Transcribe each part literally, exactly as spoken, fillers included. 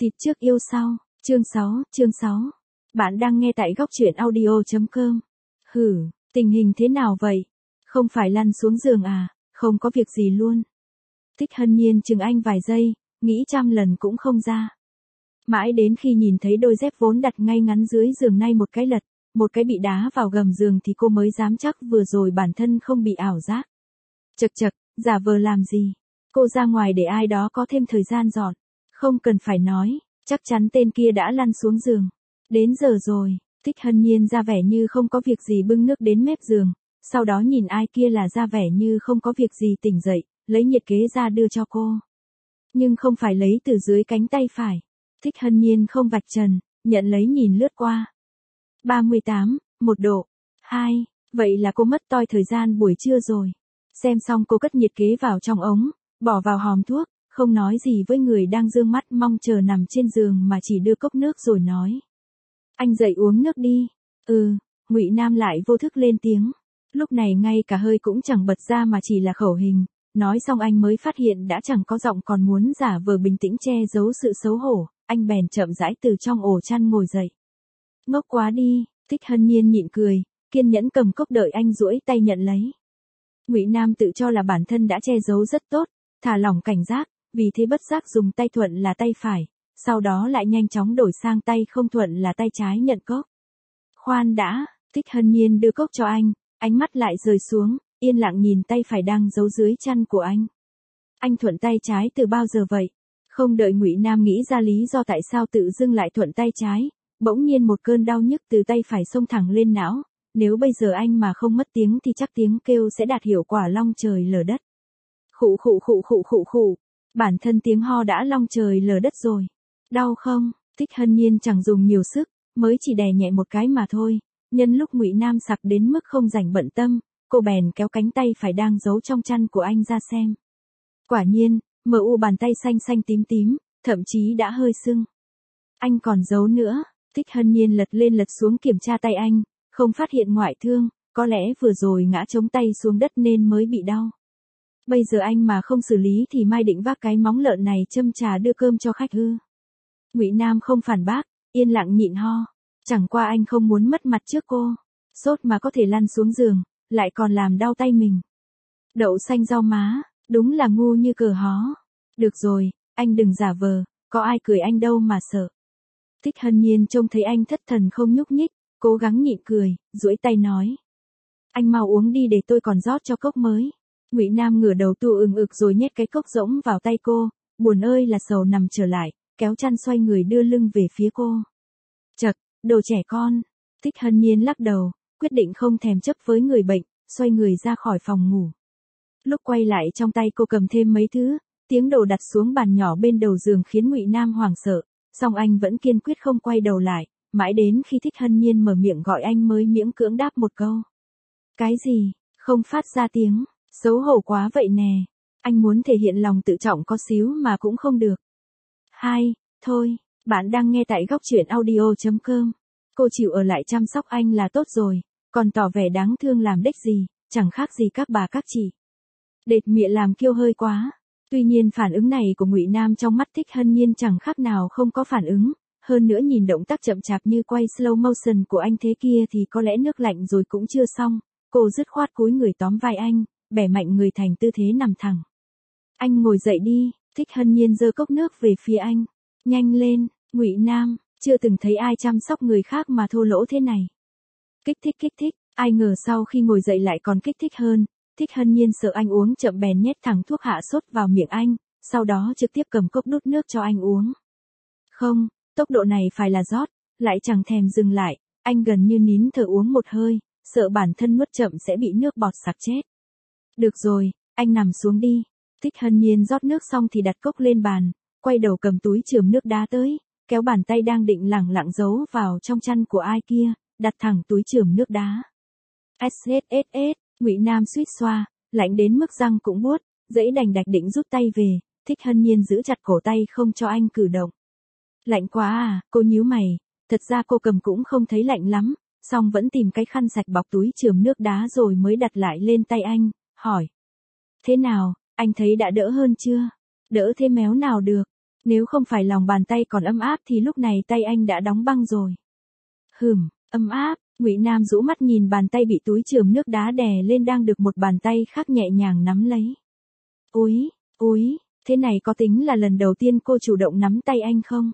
Thịt trước yêu sau, chương sáu, chương sáu. Bạn đang nghe tại góc truyện audio chấm com. Hử, tình hình thế nào vậy? Không phải lăn xuống giường à, không có việc gì luôn. Thích Hân Nhiên chừng anh vài giây, nghĩ trăm lần cũng không ra. Mãi đến khi nhìn thấy đôi dép vốn đặt ngay ngắn dưới giường nay một cái lật, một cái bị đá vào gầm giường thì cô mới dám chắc vừa rồi bản thân không bị ảo giác. Chật chật, giả vờ làm gì? Cô ra ngoài để ai đó có thêm thời gian dọn. Không cần phải nói, chắc chắn tên kia đã lăn xuống giường. Đến giờ rồi, Thích Hân Nhiên ra vẻ như không có việc gì bưng nước đến mép giường, sau đó nhìn ai kia là ra vẻ như không có việc gì tỉnh dậy, lấy nhiệt kế ra đưa cho cô. Nhưng không phải lấy từ dưới cánh tay phải. Thích Hân Nhiên không vạch trần, nhận lấy nhìn lướt qua. ba mươi tám, một độ. hai, vậy là cô mất toi thời gian buổi trưa rồi. Xem xong cô cất nhiệt kế vào trong ống, bỏ vào hòm thuốc, không nói gì với người đang dương mắt mong chờ nằm trên giường mà chỉ đưa cốc nước rồi nói. Anh dậy uống nước đi. Ừ, Ngụy Nam lại vô thức lên tiếng. Lúc này ngay cả hơi cũng chẳng bật ra mà chỉ là khẩu hình. Nói xong anh mới phát hiện đã chẳng có giọng còn muốn giả vờ bình tĩnh che giấu sự xấu hổ. Anh bèn chậm rãi từ trong ổ chăn ngồi dậy. Ngốc quá đi, Thích Hân Nhiên nhịn cười, kiên nhẫn cầm cốc đợi anh duỗi tay nhận lấy. Ngụy Nam tự cho là bản thân đã che giấu rất tốt, thả lỏng cảnh giác, vì thế bất giác dùng tay thuận là tay phải, sau đó lại nhanh chóng đổi sang tay không thuận là tay trái nhận cốc. Khoan đã, Thích Hân Nhiên đưa cốc cho anh, ánh mắt lại rời xuống, yên lặng nhìn tay phải đang giấu dưới chăn của anh. Anh thuận tay trái từ bao giờ vậy? Không đợi Ngụy Nam nghĩ ra lý do tại sao tự dưng lại thuận tay trái, bỗng nhiên một cơn đau nhức từ tay phải xông thẳng lên não, nếu bây giờ anh mà không mất tiếng thì chắc tiếng kêu sẽ đạt hiệu quả long trời lở đất. Khụ khụ khụ khụ khụ khụ, bản thân tiếng ho đã long trời lở đất rồi. Đau không? Thích Hân Nhiên chẳng dùng nhiều sức, mới chỉ đè nhẹ một cái mà thôi. Nhân lúc Ngụy Nam sặc đến mức không rảnh bận tâm, cô bèn kéo cánh tay phải đang giấu trong chăn của anh ra xem. Quả nhiên, mờ u bàn tay xanh xanh tím tím, thậm chí đã hơi sưng. Anh còn giấu nữa. Thích Hân Nhiên lật lên lật xuống kiểm tra tay anh, không phát hiện ngoại thương, có lẽ vừa rồi ngã chống tay xuống đất nên mới bị đau. Bây giờ anh mà không xử lý thì mai định vác cái móng lợn này châm trà đưa cơm cho khách ư? Ngụy Nam không phản bác, yên lặng nhịn ho. Chẳng qua anh không muốn mất mặt trước cô. Sốt mà có thể lăn xuống giường, lại còn làm đau tay mình. Đậu xanh rau má, đúng là ngu như cờ hó. Được rồi, anh đừng giả vờ, có ai cười anh đâu mà sợ. Thích Hân Nhiên trông thấy anh thất thần không nhúc nhích, cố gắng nhịn cười, duỗi tay nói. Anh mau uống đi để tôi còn rót cho cốc mới. Ngụy Nam ngửa đầu tu ừng ực rồi nhét cái cốc rỗng vào tay cô, buồn ơi là sầu nằm trở lại, kéo chăn xoay người đưa lưng về phía cô. Chật, đồ trẻ con. Thích Hân Nhiên lắc đầu, quyết định không thèm chấp với người bệnh, xoay người ra khỏi phòng ngủ. Lúc quay lại trong tay cô cầm thêm mấy thứ, tiếng đồ đặt xuống bàn nhỏ bên đầu giường khiến Ngụy Nam hoảng sợ, song anh vẫn kiên quyết không quay đầu lại, mãi đến khi Thích Hân Nhiên mở miệng gọi anh mới miễn cưỡng đáp một câu. Cái gì? Không phát ra tiếng, xấu hổ quá vậy nè. Anh muốn thể hiện lòng tự trọng có xíu mà cũng không được. Hai, thôi, bạn đang nghe tại góc truyện audio chấm com. Cô chịu ở lại chăm sóc anh là tốt rồi, còn tỏ vẻ đáng thương làm đếch gì, chẳng khác gì các bà các chị. Đệt miệng làm kiêu hơi quá. Tuy nhiên phản ứng này của Ngụy Nam trong mắt Thích Hân Nhiên chẳng khác nào không có phản ứng, hơn nữa nhìn động tác chậm chạp như quay slow motion của anh thế kia thì có lẽ nước lạnh rồi cũng chưa xong, cô dứt khoát cúi người tóm vai anh, bẻ mạnh người thành tư thế nằm thẳng. Anh ngồi dậy đi, Thích Hân Nhiên giơ cốc nước về phía anh. Nhanh lên, Ngụy Nam, chưa từng thấy ai chăm sóc người khác mà thô lỗ thế này. Kích thích kích thích, ai ngờ sau khi ngồi dậy lại còn kích thích hơn. Thích Hân Nhiên sợ anh uống chậm bèn nhét thẳng thuốc hạ sốt vào miệng anh, sau đó trực tiếp cầm cốc đút nước cho anh uống. Không, tốc độ này phải là rót, lại chẳng thèm dừng lại, anh gần như nín thở uống một hơi, sợ bản thân nuốt chậm sẽ bị nước bọt sặc chết. Được rồi, anh nằm xuống đi. Thích Hân Nhiên rót nước xong thì đặt cốc lên bàn, quay đầu cầm túi chườm nước đá tới, kéo bàn tay đang định lẳng lặng giấu vào trong chăn của ai kia, đặt thẳng túi chườm nước đá. ét ét ét ét. Ngụy Nam suýt xoa, lạnh đến mức răng cũng buốt, dãy đành đạch định rút tay về, Thích Hân Nhiên giữ chặt cổ tay không cho anh cử động. Lạnh quá à, cô nhíu mày, thật ra cô cầm cũng không thấy lạnh lắm, song vẫn tìm cái khăn sạch bọc túi chườm nước đá rồi mới đặt lại lên tay anh, hỏi. Thế nào, anh thấy đã đỡ hơn chưa? Đỡ thế méo nào được. Nếu không phải lòng bàn tay còn ấm áp thì lúc này tay anh đã đóng băng rồi. Hừm, ấm áp, Ngụy Nam rũ mắt nhìn bàn tay bị túi chườm nước đá đè lên đang được một bàn tay khác nhẹ nhàng nắm lấy. Úi, úi, thế này có tính là lần đầu tiên cô chủ động nắm tay anh không?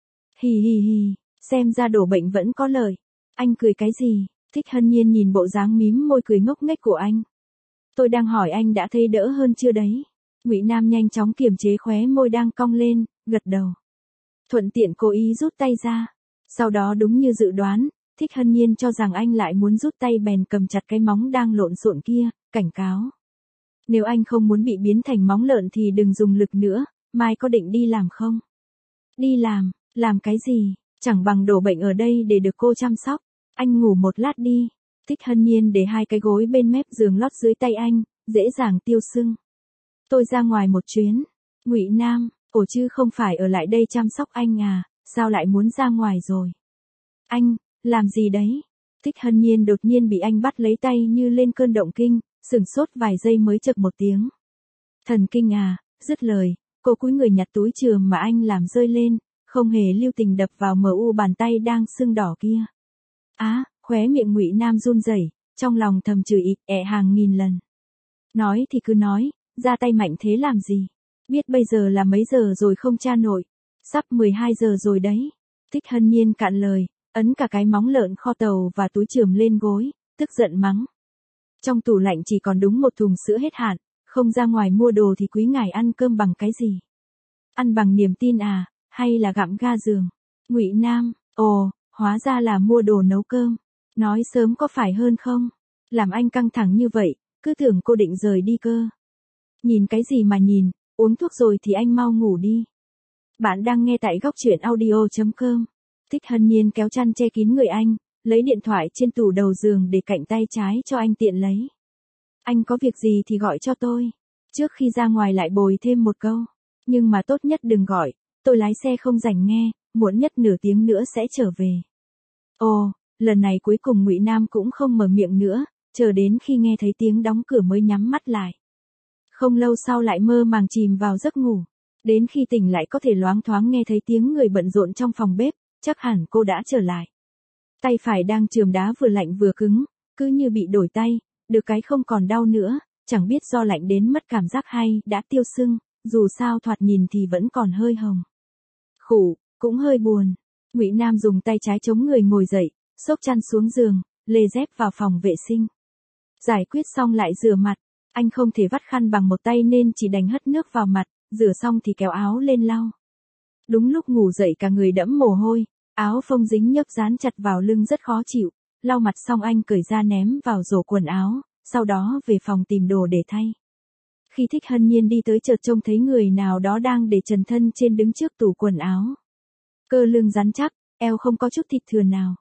Hì hì hì, xem ra đổ bệnh vẫn có lợi. Anh cười cái gì? Thích Hân Nhiên nhìn bộ dáng mím môi cười ngốc nghếch của anh. Tôi đang hỏi anh đã thấy đỡ hơn chưa đấy? Ngụy Nam nhanh chóng kiềm chế khóe môi đang cong lên, gật đầu. Thuận tiện cố ý rút tay ra. Sau đó đúng như dự đoán, Thích Hân Nhiên cho rằng anh lại muốn rút tay bèn cầm chặt cái móng đang lộn xộn kia, cảnh cáo. Nếu anh không muốn bị biến thành móng lợn thì đừng dùng lực nữa, mai có định đi làm không? Đi làm, làm cái gì? Chẳng bằng đổ bệnh ở đây để được cô chăm sóc. Anh ngủ một lát đi. Thích Hân Nhiên để hai cái gối bên mép giường lót dưới tay anh, dễ dàng tiêu sưng. Tôi ra ngoài một chuyến. Ngụy Nam, ồ chứ không phải ở lại đây chăm sóc anh à, sao lại muốn ra ngoài rồi? Anh, làm gì đấy? Thích Hân Nhiên đột nhiên bị anh bắt lấy tay như lên cơn động kinh, sửng sốt vài giây mới chực một tiếng. Thần kinh à, dứt lời, cô cúi người nhặt túi chườm mà anh làm rơi lên, không hề lưu tình đập vào mờ u bàn tay đang sưng đỏ kia. Á, à, khóe miệng Ngụy Nam run rẩy, trong lòng thầm chửi ịt ẹ hàng nghìn lần. Nói thì cứ nói, ra tay mạnh thế làm gì? Biết bây giờ là mấy giờ rồi không cha nội? Sắp mười hai giờ rồi đấy. Thích Hân Nhiên cạn lời, ấn cả cái móng lợn kho tàu và túi chườm lên gối, tức giận mắng. Trong tủ lạnh chỉ còn đúng một thùng sữa hết hạn, không ra ngoài mua đồ thì quý ngài ăn cơm bằng cái gì? Ăn bằng niềm tin à, hay là gặm ga giường? Ngụy Nam, ồ, hóa ra là mua đồ nấu cơm. Nói sớm có phải hơn không? Làm anh căng thẳng như vậy, cứ tưởng cô định rời đi cơ. Nhìn cái gì mà nhìn, uống thuốc rồi thì anh mau ngủ đi. Bạn đang nghe tại góc truyện audio chấm com. Thích Hân Nhiên kéo chăn che kín người anh, lấy điện thoại trên tủ đầu giường để cạnh tay trái cho anh tiện lấy. Anh có việc gì thì gọi cho tôi. Trước khi ra ngoài lại bồi thêm một câu. Nhưng mà tốt nhất đừng gọi, tôi lái xe không rảnh nghe, muộn nhất nửa tiếng nữa sẽ trở về. Ồ, lần này cuối cùng Ngụy Nam cũng không mở miệng nữa, chờ đến khi nghe thấy tiếng đóng cửa mới nhắm mắt lại. Không lâu sau lại mơ màng chìm vào giấc ngủ. Đến khi tỉnh lại có thể loáng thoáng nghe thấy tiếng người bận rộn trong phòng bếp, chắc hẳn cô đã trở lại. Tay phải đang chườm đá vừa lạnh vừa cứng, cứ như bị đổi tay, được cái không còn đau nữa, chẳng biết do lạnh đến mất cảm giác hay đã tiêu sưng, dù sao thoạt nhìn thì vẫn còn hơi hồng. Khủ, cũng hơi buồn. Ngụy Nam dùng tay trái chống người ngồi dậy, xốc chăn xuống giường, lê dép vào phòng vệ sinh. Giải quyết xong lại rửa mặt, anh không thể vắt khăn bằng một tay nên chỉ đành hất nước vào mặt, rửa xong thì kéo áo lên lau. Đúng lúc ngủ dậy cả người đẫm mồ hôi, áo phông dính nhớp dán chặt vào lưng rất khó chịu, lau mặt xong anh cởi ra ném vào rổ quần áo, sau đó về phòng tìm đồ để thay. Khi Thích Hân Nhiên đi tới chợt trông thấy người nào đó đang để trần thân trên đứng trước tủ quần áo. Cơ lưng rắn chắc, eo không có chút thịt thừa nào.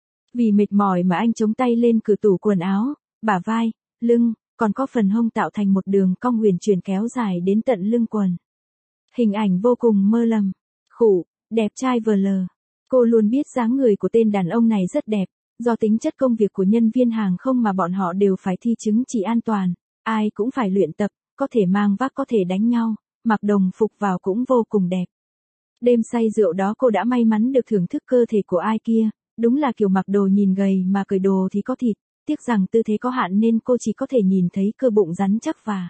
Vì mệt mỏi mà anh chống tay lên cửa tủ quần áo, bả vai, lưng, còn có phần hông tạo thành một đường cong huyền chuyển kéo dài đến tận lưng quần. Hình ảnh vô cùng mơ lầm. Khủ, đẹp trai vờ lờ. Cô luôn biết dáng người của tên đàn ông này rất đẹp, do tính chất công việc của nhân viên hàng không mà bọn họ đều phải thi chứng chỉ an toàn, ai cũng phải luyện tập, có thể mang vác có thể đánh nhau, mặc đồng phục vào cũng vô cùng đẹp. Đêm say rượu đó cô đã may mắn được thưởng thức cơ thể của ai kia, đúng là kiểu mặc đồ nhìn gầy mà cởi đồ thì có thịt, tiếc rằng tư thế có hạn nên cô chỉ có thể nhìn thấy cơ bụng rắn chắc và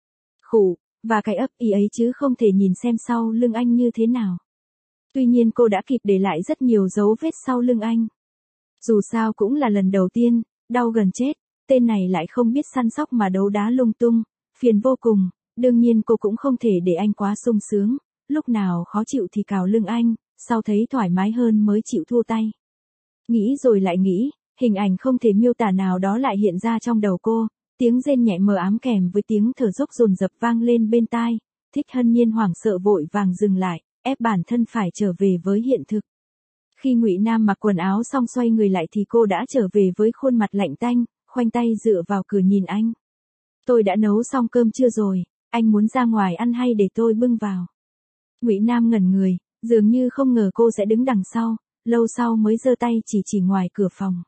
khủ, và cái ấp y ấy chứ không thể nhìn xem sau lưng anh như thế nào. Tuy nhiên cô đã kịp để lại rất nhiều dấu vết sau lưng anh. Dù sao cũng là lần đầu tiên, đau gần chết, tên này lại không biết săn sóc mà đấu đá lung tung, phiền vô cùng, đương nhiên cô cũng không thể để anh quá sung sướng, lúc nào khó chịu thì cào lưng anh, sau thấy thoải mái hơn mới chịu thua tay. Nghĩ rồi lại nghĩ, hình ảnh không thể miêu tả nào đó lại hiện ra trong đầu cô, tiếng rên nhẹ mờ ám kèm với tiếng thở dốc dồn dập vang lên bên tai, Thích Hân Nhiên hoảng sợ vội vàng dừng lại, ép bản thân phải trở về với hiện thực. Khi Ngụy Nam mặc quần áo xong xoay người lại thì cô đã trở về với khuôn mặt lạnh tanh, khoanh tay dựa vào cửa nhìn anh. Tôi đã nấu xong cơm chưa rồi, anh muốn ra ngoài ăn hay để tôi bưng vào? Ngụy Nam ngẩn người, dường như không ngờ cô sẽ đứng đằng sau, lâu sau mới giơ tay chỉ chỉ ngoài cửa phòng.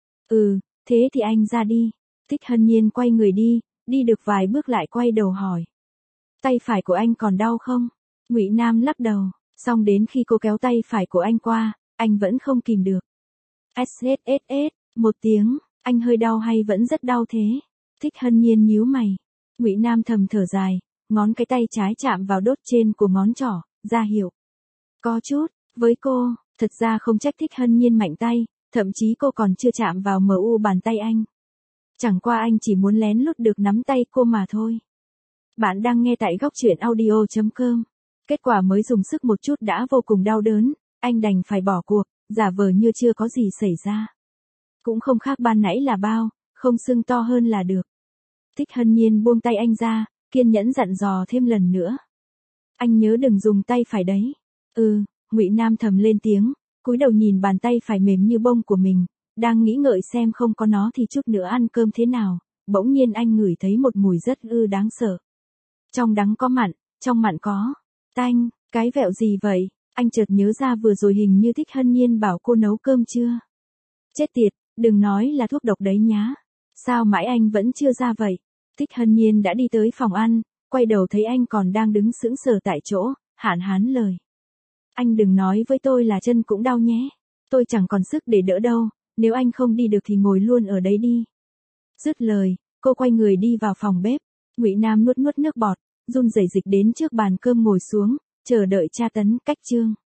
Ừ, thế thì anh ra đi. Thích Hân Nhiên quay người đi, đi được vài bước lại quay đầu hỏi. Tay phải của anh còn đau không? Ngụy Nam lắc đầu, Xong đến khi cô kéo tay phải của anh qua, anh vẫn không kìm được. ét ét ét ét, một tiếng, anh hơi đau hay vẫn rất đau thế? Thích Hân Nhiên nhíu mày. Ngụy Nam thầm thở dài, ngón cái tay trái chạm vào đốt trên của ngón trỏ, ra hiệu. Có chút, với cô, thật ra không trách Thích Hân Nhiên mạnh tay, thậm chí cô còn chưa chạm vào em u bàn tay anh. Chẳng qua anh chỉ muốn lén lút được nắm tay cô mà thôi. Bạn đang nghe tại góc truyện audio chấm com. Kết quả mới dùng sức một chút đã vô cùng đau đớn, anh đành phải bỏ cuộc, giả vờ như chưa có gì xảy ra. Cũng không khác ban nãy là bao, không sưng to hơn là được. Thích Hân Nhiên buông tay anh ra, kiên nhẫn dặn dò thêm lần nữa. Anh nhớ đừng dùng tay phải đấy. Ừ, Ngụy Nam thầm lên tiếng, cúi đầu nhìn bàn tay phải mềm như bông của mình, đang nghĩ ngợi xem không có nó thì chút nữa ăn cơm thế nào, bỗng nhiên anh ngửi thấy một mùi rất ư đáng sợ. Trong đắng có mặn, trong mặn có tanh, cái vẹo gì vậy? Anh chợt nhớ ra vừa rồi hình như Thích Hân Nhiên bảo cô nấu cơm chưa? Chết tiệt, đừng nói là thuốc độc đấy nhá. Sao mãi anh vẫn chưa ra vậy? Thích Hân Nhiên đã đi tới phòng ăn, quay đầu thấy anh còn đang đứng sững sờ tại chỗ, hạn hán lời. Anh đừng nói với tôi là chân cũng đau nhé. Tôi chẳng còn sức để đỡ đâu, nếu anh không đi được thì ngồi luôn ở đấy đi. Dứt lời, cô quay người đi vào phòng bếp. Ngụy Nam nuốt nuốt nước bọt, run rẩy dịch đến trước bàn cơm ngồi xuống, chờ đợi tra tấn cách chương.